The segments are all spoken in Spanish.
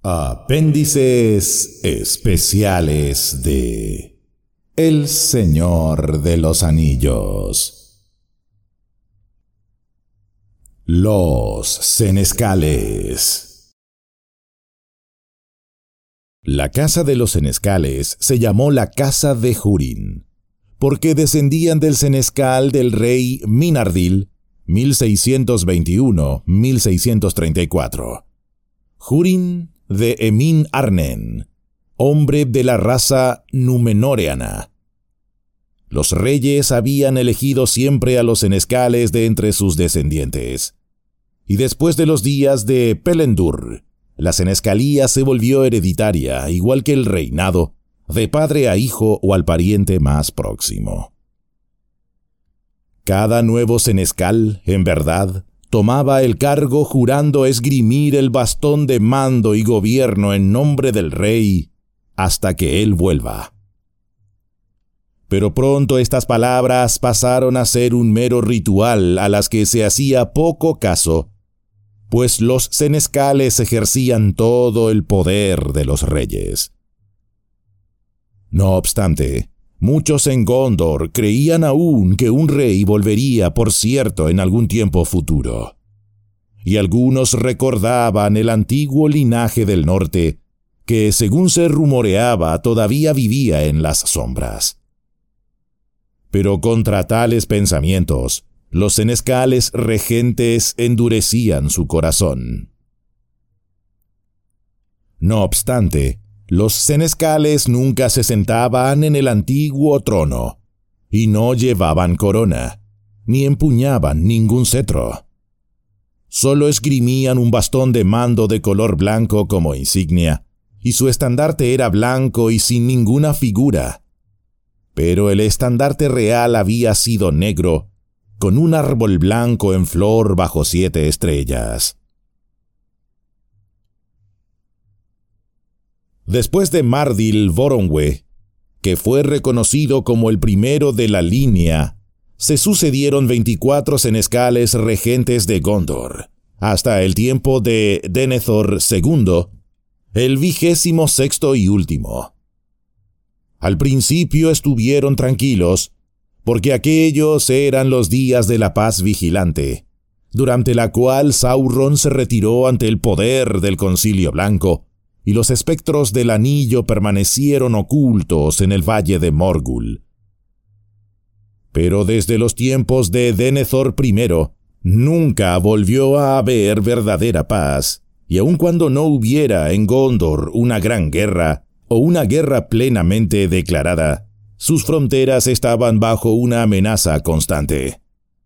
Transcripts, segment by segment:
Apéndices especiales de El Señor de los Anillos. Los senescales. La casa de los senescales se llamó la casa de Húrin, porque descendían del senescal del rey Minardil, 1621-1634. Húrin de Emin Arnen, hombre de la raza númenóreana. Los reyes habían elegido siempre a los senescales de entre sus descendientes. Y después de los días de Pelendur, la senescalía se volvió hereditaria, igual que el reinado, de padre a hijo o al pariente más próximo. Cada nuevo senescal, en verdad, tomaba el cargo jurando esgrimir el bastón de mando y gobierno en nombre del rey hasta que él vuelva. Pero pronto estas palabras pasaron a ser un mero ritual a las que se hacía poco caso, pues los senescales ejercían todo el poder de los reyes. No obstante, muchos en Gondor creían aún que un rey volvería, por cierto, en algún tiempo futuro. Y algunos recordaban el antiguo linaje del norte, que, según se rumoreaba, todavía vivía en las sombras. Pero contra tales pensamientos, los senescales regentes endurecían su corazón. No obstante, los senescales nunca se sentaban en el antiguo trono, y no llevaban corona, ni empuñaban ningún cetro. Solo esgrimían un bastón de mando de color blanco como insignia, y su estandarte era blanco y sin ninguna figura. Pero el estandarte real había sido negro, con un árbol blanco en flor bajo 7 estrellas. Después de Mardil Voronwe, que fue reconocido como el primero de la línea, se sucedieron 24 senescales regentes de Gondor, hasta el tiempo de Denethor II, el 26º y último. Al principio estuvieron tranquilos, porque aquellos eran los días de la paz vigilante, durante la cual Sauron se retiró ante el poder del Concilio Blanco, y los espectros del anillo permanecieron ocultos en el valle de Morgul. Pero desde los tiempos de Denethor I, nunca volvió a haber verdadera paz, y aun cuando no hubiera en Gondor una gran guerra, o una guerra plenamente declarada, sus fronteras estaban bajo una amenaza constante.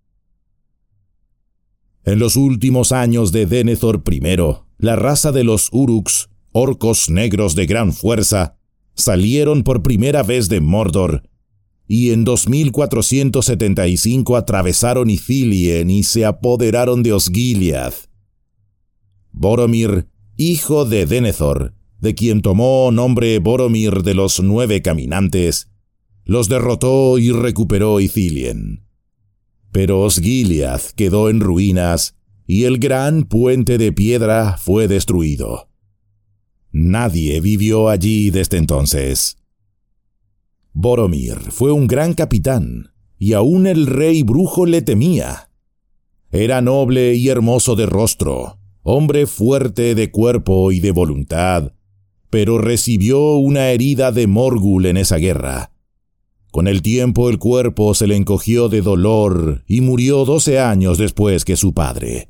En los últimos años de Denethor I, la raza de los Uruks, orcos negros de gran fuerza, salieron por primera vez de Mordor, y en 2475 atravesaron Ithilien y se apoderaron de Osgiliath. Boromir, hijo de Denethor, de quien tomó nombre Boromir de los 9 caminantes, los derrotó y recuperó Ithilien. Pero Osgiliath quedó en ruinas, y el gran puente de piedra fue destruido. Nadie vivió allí desde entonces. Boromir fue un gran capitán, y aún el rey brujo le temía. Era noble y hermoso de rostro, hombre fuerte de cuerpo y de voluntad, pero recibió una herida de Morgul en esa guerra. Con el tiempo el cuerpo se le encogió de dolor y murió 12 años después que su padre.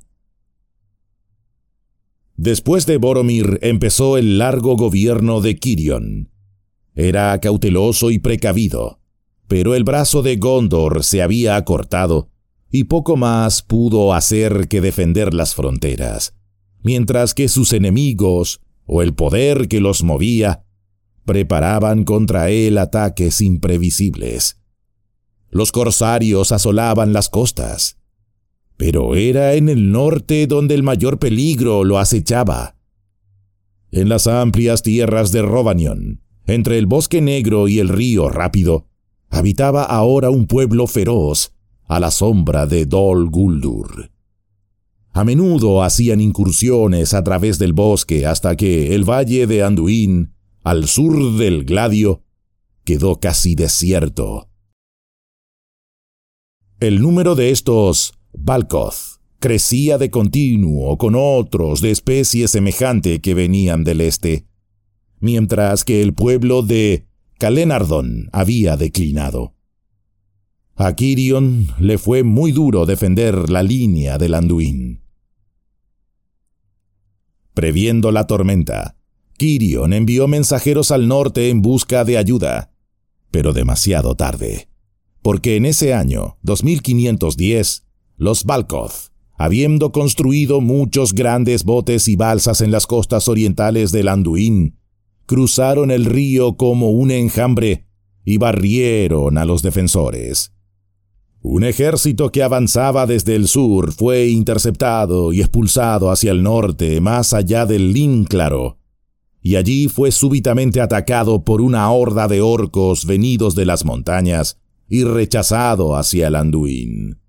Después de Boromir empezó el largo gobierno de Cirion. Era cauteloso y precavido, pero el brazo de Gondor se había acortado y poco más pudo hacer que defender las fronteras, mientras que sus enemigos, o el poder que los movía, preparaban contra él ataques imprevisibles. Los corsarios asolaban las costas, pero era en el norte donde el mayor peligro lo acechaba. En las amplias tierras de Rhovanion, entre el bosque negro y el río rápido, habitaba ahora un pueblo feroz, a la sombra de Dol Guldur. A menudo hacían incursiones a través del bosque hasta que el valle de Anduin, al sur del Gladio, quedó casi desierto. El número de estos Valkoth crecía de continuo con otros de especie semejante que venían del este, mientras que el pueblo de Calenardon había declinado. A Quirion le fue muy duro defender la línea del Anduin. Previendo la tormenta, Quirion envió mensajeros al norte en busca de ayuda, pero demasiado tarde, porque en ese año, 2510, los Valkoth, habiendo construido muchos grandes botes y balsas en las costas orientales del Anduin, cruzaron el río como un enjambre y barrieron a los defensores. Un ejército que avanzaba desde el sur fue interceptado y expulsado hacia el norte, más allá del Línclaro, y allí fue súbitamente atacado por una horda de orcos venidos de las montañas y rechazado hacia el Anduin.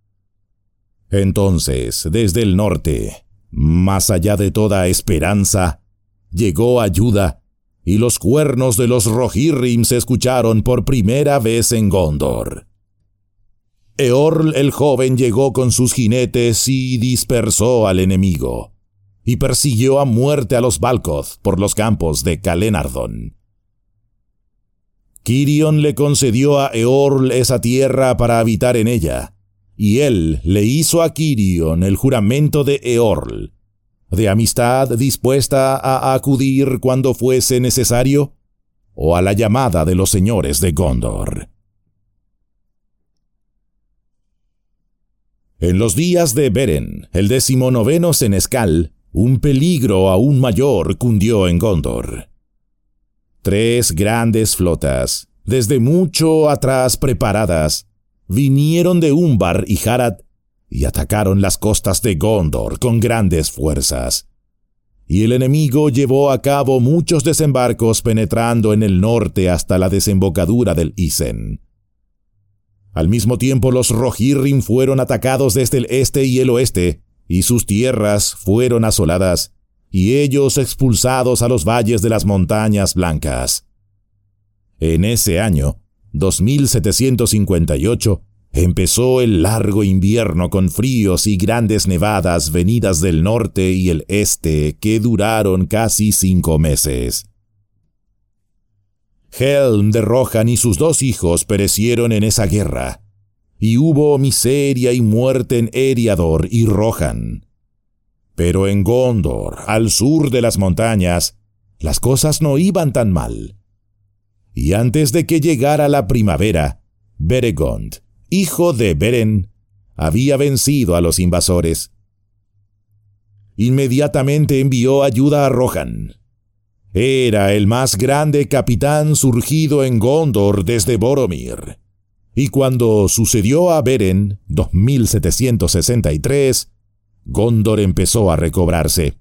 Entonces, desde el norte, más allá de toda esperanza, llegó ayuda, y los cuernos de los Rohirrim se escucharon por primera vez en Gondor. Eorl el joven llegó con sus jinetes y dispersó al enemigo, y persiguió a muerte a los Valkoth por los campos de Calenardon. Quirion le concedió a Eorl esa tierra para habitar en ella, y él le hizo a Quirion el juramento de Eorl, de amistad dispuesta a acudir cuando fuese necesario, o a la llamada de los señores de Gondor. En los días de Beren, el 19º senescal, un peligro aún mayor cundió en Gondor. 3 grandes flotas, desde mucho atrás preparadas, vinieron de Umbar y Harad y atacaron las costas de Gondor con grandes fuerzas. Y el enemigo llevó a cabo muchos desembarcos penetrando en el norte hasta la desembocadura del Isen. Al mismo tiempo los Rohirrim fueron atacados desde el este y el oeste, y sus tierras fueron asoladas, y ellos expulsados a los valles de las montañas blancas. En ese año, 2758, empezó el largo invierno con fríos y grandes nevadas venidas del norte y el este que duraron casi 5 meses. Helm de Rohan y sus 2 hijos perecieron en esa guerra, y hubo miseria y muerte en Eriador y Rohan. Pero en Gondor, al sur de las montañas, las cosas no iban tan mal. Y antes de que llegara la primavera, Beregond, hijo de Beren, había vencido a los invasores. Inmediatamente envió ayuda a Rohan. Era el más grande capitán surgido en Gondor desde Boromir. Y cuando sucedió a Beren, 2763, Gondor empezó a recobrarse.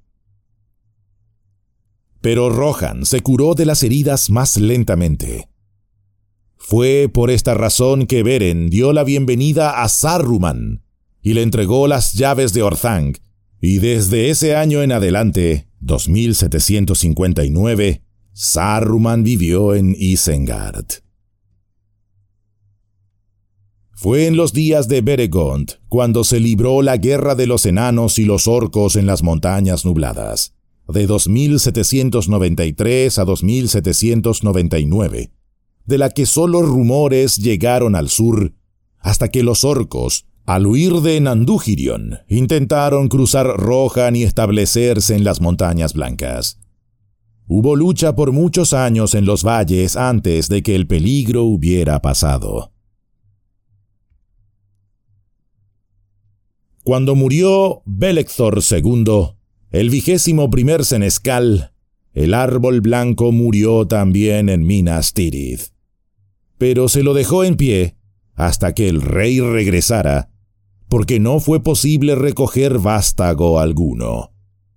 Pero Rohan se curó de las heridas más lentamente. Fue por esta razón que Beren dio la bienvenida a Saruman y le entregó las llaves de Orthanc, y desde ese año en adelante, 2759, Saruman vivió en Isengard. Fue en los días de Beregond cuando se libró la guerra de los enanos y los orcos en las montañas nubladas, de 2793 a 2799, de la que solo rumores llegaron al sur, hasta que los orcos, al huir de Nandúhirion, intentaron cruzar Rohan y establecerse en las montañas blancas. Hubo lucha por muchos años en los valles antes de que el peligro hubiera pasado. Cuando murió Belecthor II, el 21º senescal, el árbol blanco murió también en Minas Tirith. Pero se lo dejó en pie hasta que el rey regresara, porque no fue posible recoger vástago alguno.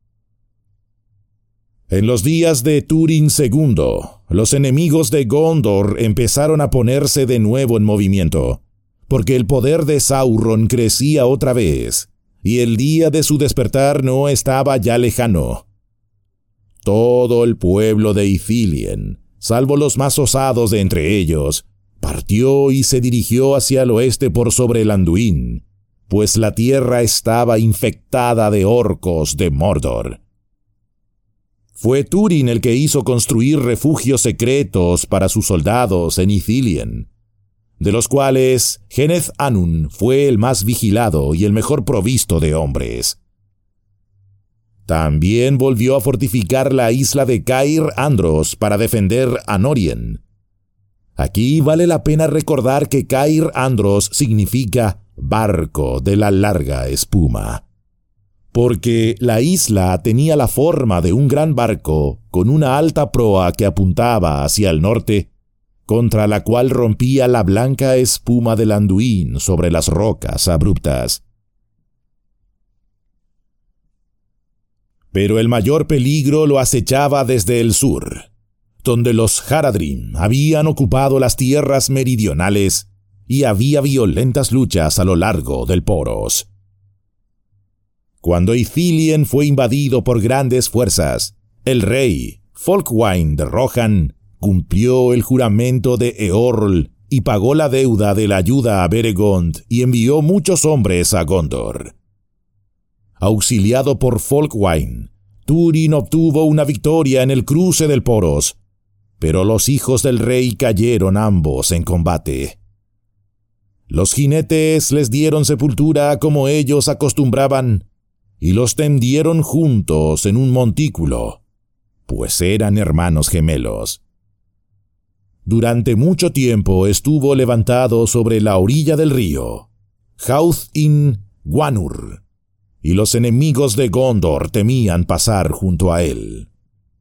En los días de Túrin II, los enemigos de Gondor empezaron a ponerse de nuevo en movimiento, porque el poder de Sauron crecía otra vez, y el día de su despertar no estaba ya lejano. Todo el pueblo de Ithilien, salvo los más osados de entre ellos, partió y se dirigió hacia el oeste por sobre el Anduin, pues la tierra estaba infectada de orcos de Mordor. Fue Túrin el que hizo construir refugios secretos para sus soldados en Ithilien, de los cuales Geneth Anun fue el más vigilado y el mejor provisto de hombres. También volvió a fortificar la isla de Cair Andros para defender a Norien. Aquí vale la pena recordar que Cair Andros significa barco de la larga espuma, porque la isla tenía la forma de un gran barco con una alta proa que apuntaba hacia el norte, contra la cual rompía la blanca espuma del Anduin sobre las rocas abruptas. Pero el mayor peligro lo acechaba desde el sur, donde los Haradrim habían ocupado las tierras meridionales y había violentas luchas a lo largo del Poros. Cuando Ithilien fue invadido por grandes fuerzas, el rey, Folkwain de Rohan, cumplió el juramento de Eorl y pagó la deuda de la ayuda a Beregond y envió muchos hombres a Gondor. Auxiliado por Folkwain, Túrin obtuvo una victoria en el cruce del Poros, pero los hijos del rey cayeron ambos en combate. Los jinetes les dieron sepultura como ellos acostumbraban, y los tendieron juntos en un montículo, pues eran hermanos gemelos. Durante mucho tiempo estuvo levantado sobre la orilla del río, Hauth-in Gwanur, y los enemigos de Gondor temían pasar junto a él.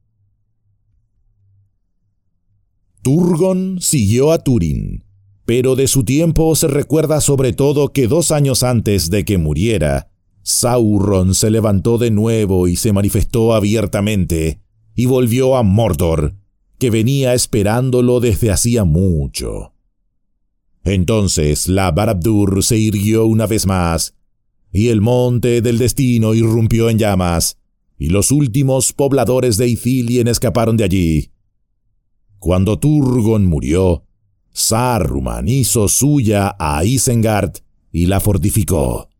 Turgon siguió a Túrin, pero de su tiempo se recuerda sobre todo que 2 años antes de que muriera, Sauron se levantó de nuevo y se manifestó abiertamente, y volvió a Mordor, que venía esperándolo desde hacía mucho. Entonces la Barad-dûr se irguió una vez más, y el monte del destino irrumpió en llamas, y los últimos pobladores de Ithilien escaparon de allí. Cuando Turgon murió, Saruman hizo suya a Isengard y la fortificó.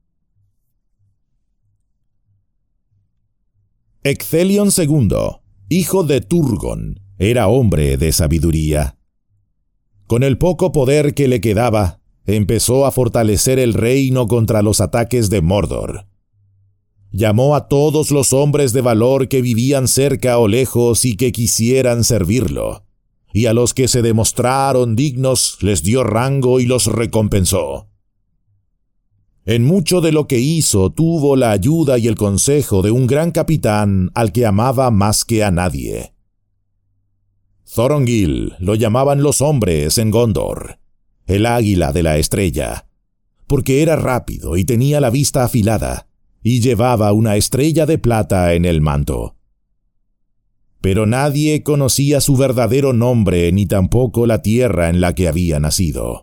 Ecthelion II, hijo de Turgon, era hombre de sabiduría. Con el poco poder que le quedaba, empezó a fortalecer el reino contra los ataques de Mordor. Llamó a todos los hombres de valor que vivían cerca o lejos y que quisieran servirlo, y a los que se demostraron dignos les dio rango y los recompensó. En mucho de lo que hizo tuvo la ayuda y el consejo de un gran capitán al que amaba más que a nadie. Thorongil lo llamaban los hombres en Gondor, el águila de la estrella, porque era rápido y tenía la vista afilada, y llevaba una estrella de plata en el manto. Pero nadie conocía su verdadero nombre ni tampoco la tierra en la que había nacido.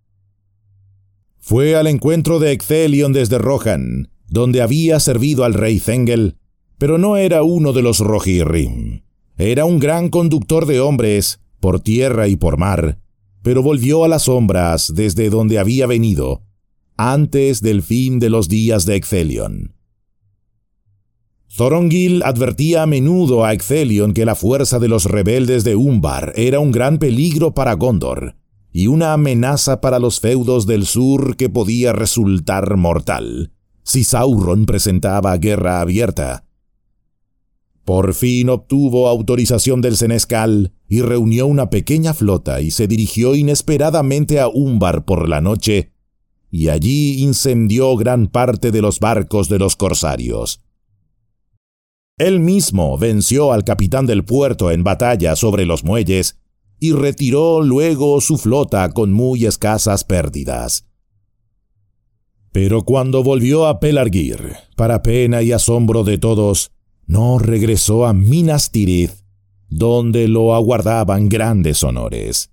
Fue al encuentro de Ecthelion desde Rohan, donde había servido al rey Thengel, pero no era uno de los Rohirrim. Era un gran conductor de hombres, por tierra y por mar, pero volvió a las sombras desde donde había venido, antes del fin de los días de Ecthelion. Thorongil advertía a menudo a Ecthelion que la fuerza de los rebeldes de Umbar era un gran peligro para Gondor, y una amenaza para los feudos del sur que podía resultar mortal, si Sauron presentaba guerra abierta. Por fin obtuvo autorización del senescal y reunió una pequeña flota y se dirigió inesperadamente a Umbar por la noche, y allí incendió gran parte de los barcos de los corsarios. Él mismo venció al capitán del puerto en batalla sobre los muelles y retiró luego su flota con muy escasas pérdidas. Pero cuando volvió a Pelargir, para pena y asombro de todos, no regresó a Minas Tirith, donde lo aguardaban grandes honores.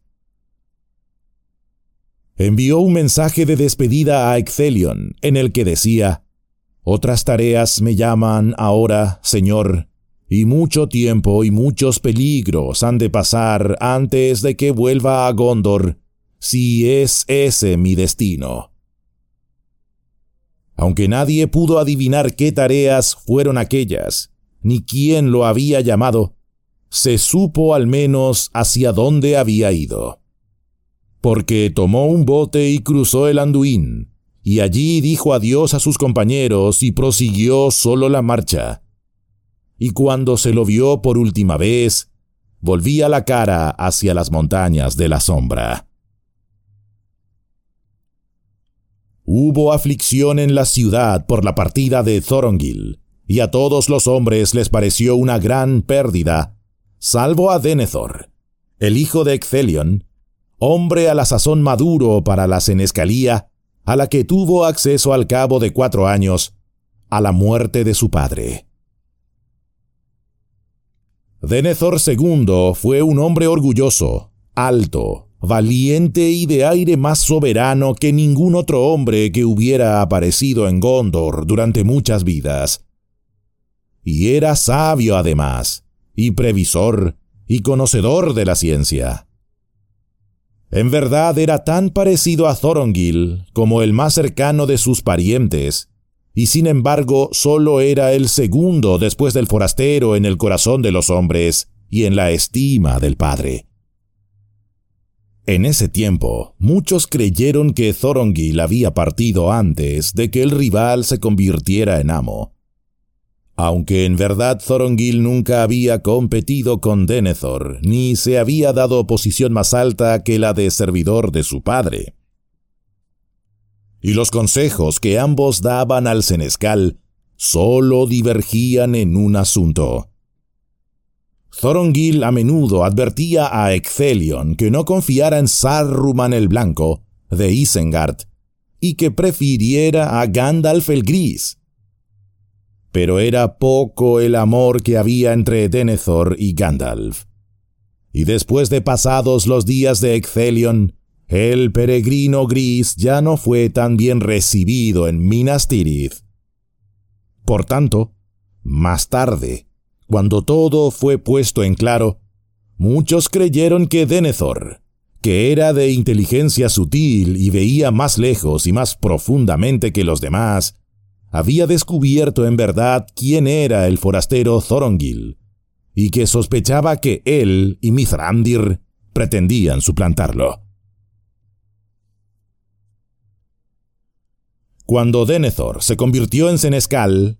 Envió un mensaje de despedida a Ecthelion, en el que decía: Otras tareas me llaman ahora, Señor, y mucho tiempo y muchos peligros han de pasar antes de que vuelva a Gondor, si es ese mi destino. Aunque nadie pudo adivinar qué tareas fueron aquellas, ni quién lo había llamado, se supo al menos hacia dónde había ido. Porque tomó un bote y cruzó el Anduin, y allí dijo adiós a sus compañeros y prosiguió solo la marcha. Y cuando se lo vio por última vez, volvía la cara hacia las montañas de la sombra. Hubo aflicción en la ciudad por la partida de Thorongil, y a todos los hombres les pareció una gran pérdida, salvo a Denethor, el hijo de Ecthelion, hombre a la sazón maduro para la senescalía, a la que tuvo acceso al cabo de 4 años, a la muerte de su padre. Denethor II fue un hombre orgulloso, alto, valiente y de aire más soberano que ningún otro hombre que hubiera aparecido en Gondor durante muchas vidas. Y era sabio además, y previsor, y conocedor de la ciencia. En verdad era tan parecido a Thorongil como el más cercano de sus parientes, y sin embargo solo era el segundo después del forastero en el corazón de los hombres y en la estima del padre. En ese tiempo, muchos creyeron que Thorongil había partido antes de que el rival se convirtiera en amo. Aunque en verdad Thorongil nunca había competido con Denethor, ni se había dado posición más alta que la de servidor de su padre. Y los consejos que ambos daban al senescal solo divergían en un asunto. Thorongil a menudo advertía a Ecthelion que no confiara en Saruman el Blanco, de Isengard, y que prefiriera a Gandalf el Gris. Pero era poco el amor que había entre Denethor y Gandalf. Y después de pasados los días de Ecthelion, el peregrino gris ya no fue tan bien recibido en Minas Tirith. Por tanto, más tarde, cuando todo fue puesto en claro, muchos creyeron que Denethor, que era de inteligencia sutil y veía más lejos y más profundamente que los demás, había descubierto en verdad quién era el forastero Thorongil, y que sospechaba que él y Mithrandir pretendían suplantarlo. Cuando Denethor se convirtió en senescal,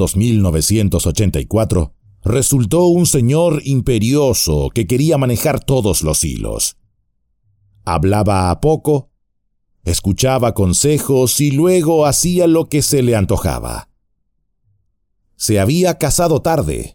2984, resultó un señor imperioso que quería manejar todos los hilos. Hablaba a poco, escuchaba consejos y luego hacía lo que se le antojaba. Se había casado tarde,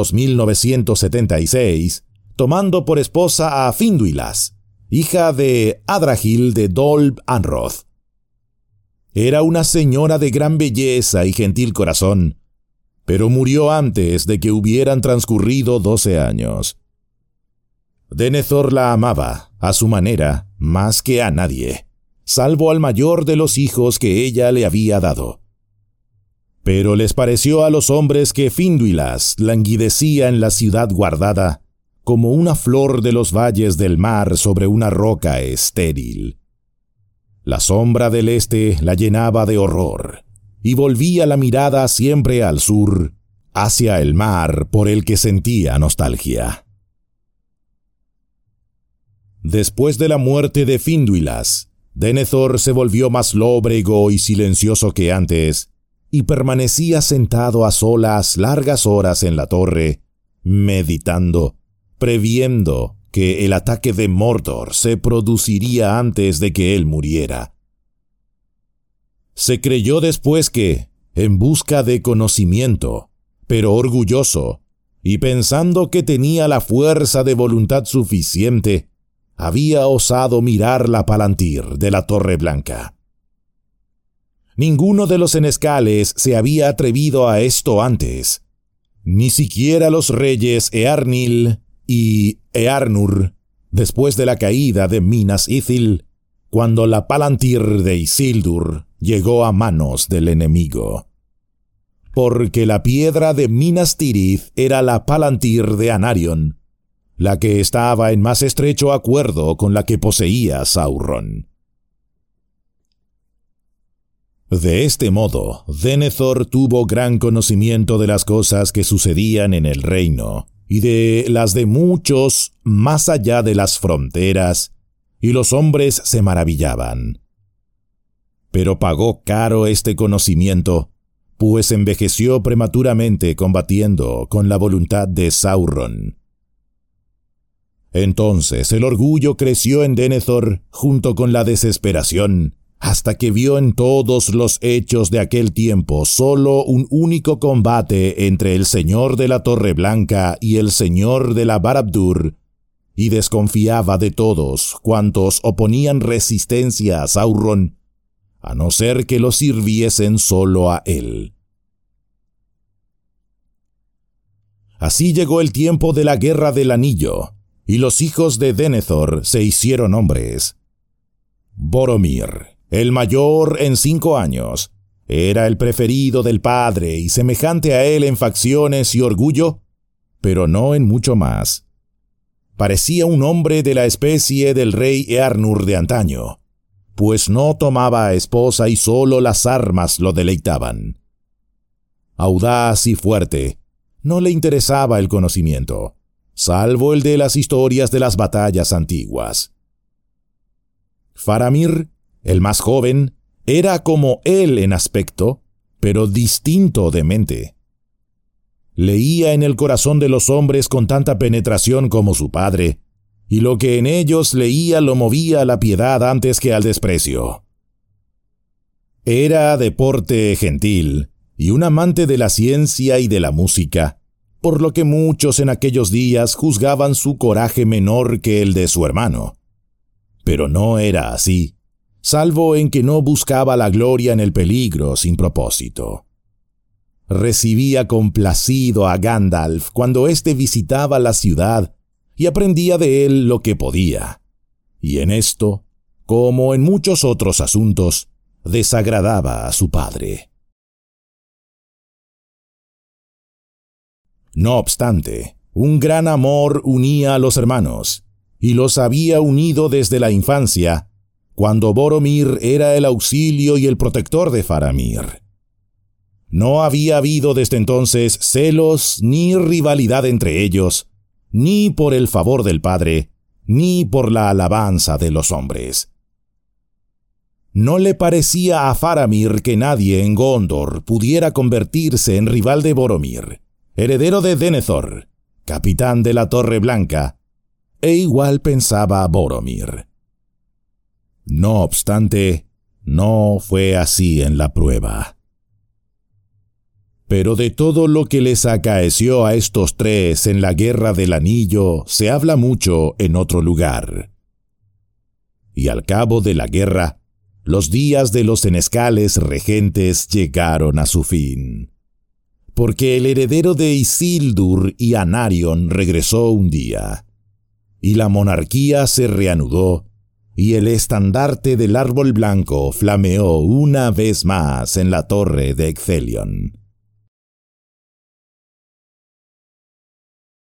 2976, tomando por esposa a Finduilas, hija de Adragil de Dol Anroth. Era una señora de gran belleza y gentil corazón, pero murió antes de que hubieran transcurrido 12 años. Denethor la amaba, a su manera, más que a nadie, salvo al mayor de los hijos que ella le había dado. Pero les pareció a los hombres que Finduilas languidecía en la ciudad guardada, como una flor de los valles del mar sobre una roca estéril. La sombra del este la llenaba de horror, y volvía la mirada siempre al sur, hacia el mar por el que sentía nostalgia. Después de la muerte de Finduilas, Denethor se volvió más lóbrego y silencioso que antes, y permanecía sentado a solas largas horas en la torre, meditando, previendo que el ataque de Mordor se produciría antes de que él muriera. Se creyó después que, en busca de conocimiento, pero orgulloso, y pensando que tenía la fuerza de voluntad suficiente, había osado mirar la Palantir de la Torre Blanca. Ninguno de los senescales se había atrevido a esto antes, ni siquiera los reyes Eärnil y Eärnur, después de la caída de Minas Ithil, cuando la Palantir de Isildur llegó a manos del enemigo. porque la piedra de Minas Tirith era la Palantir de Anarion, la que estaba en más estrecho acuerdo con la que poseía Sauron. De este modo, Denethor tuvo gran conocimiento de las cosas que sucedían en el reino, y de las de muchos más allá de las fronteras, y los hombres se maravillaban. Pero pagó caro este conocimiento, pues envejeció prematuramente combatiendo con la voluntad de Sauron. Entonces el orgullo creció en Denethor junto con la desesperación, hasta que vio en todos los hechos de aquel tiempo solo un único combate entre el Señor de la Torre Blanca y el Señor de la Barad-dûr, y desconfiaba de todos cuantos oponían resistencia a Sauron, a no ser que lo sirviesen solo a él. Así llegó el tiempo de la Guerra del Anillo, y los hijos de Denethor se hicieron hombres. Boromir, el mayor en 5 años, era el preferido del padre y semejante a él en facciones y orgullo, pero no en mucho más. Parecía un hombre de la especie del rey Eärnur de antaño, pues no tomaba a esposa y solo las armas lo deleitaban. Audaz y fuerte, no le interesaba el conocimiento, salvo el de las historias de las batallas antiguas. Faramir, el más joven, era como él en aspecto, pero distinto de mente. Leía en el corazón de los hombres con tanta penetración como su padre, y lo que en ellos leía lo movía a la piedad antes que al desprecio. Era de porte gentil, y un amante de la ciencia y de la música, por lo que muchos en aquellos días juzgaban su coraje menor que el de su hermano. Pero no era así, salvo en que no buscaba la gloria en el peligro sin propósito. Recibía complacido a Gandalf cuando éste visitaba la ciudad y aprendía de él lo que podía, y en esto, como en muchos otros asuntos, desagradaba a su padre. No obstante, un gran amor unía a los hermanos, y los había unido desde la infancia, cuando Boromir era el auxilio y el protector de Faramir. No había habido desde entonces celos ni rivalidad entre ellos, ni por el favor del padre, ni por la alabanza de los hombres. No le parecía a Faramir que nadie en Gondor pudiera convertirse en rival de Boromir, heredero de Denethor, capitán de la Torre Blanca, e igual pensaba Boromir. No obstante, no fue así en la prueba. Pero de todo lo que les acaeció a estos tres en la Guerra del Anillo se habla mucho en otro lugar. Y al cabo de la guerra, los días de los senescales regentes llegaron a su fin, porque el heredero de Isildur y Anarion regresó un día, y la monarquía se reanudó, y el estandarte del árbol blanco flameó una vez más en la torre de Ecthelion.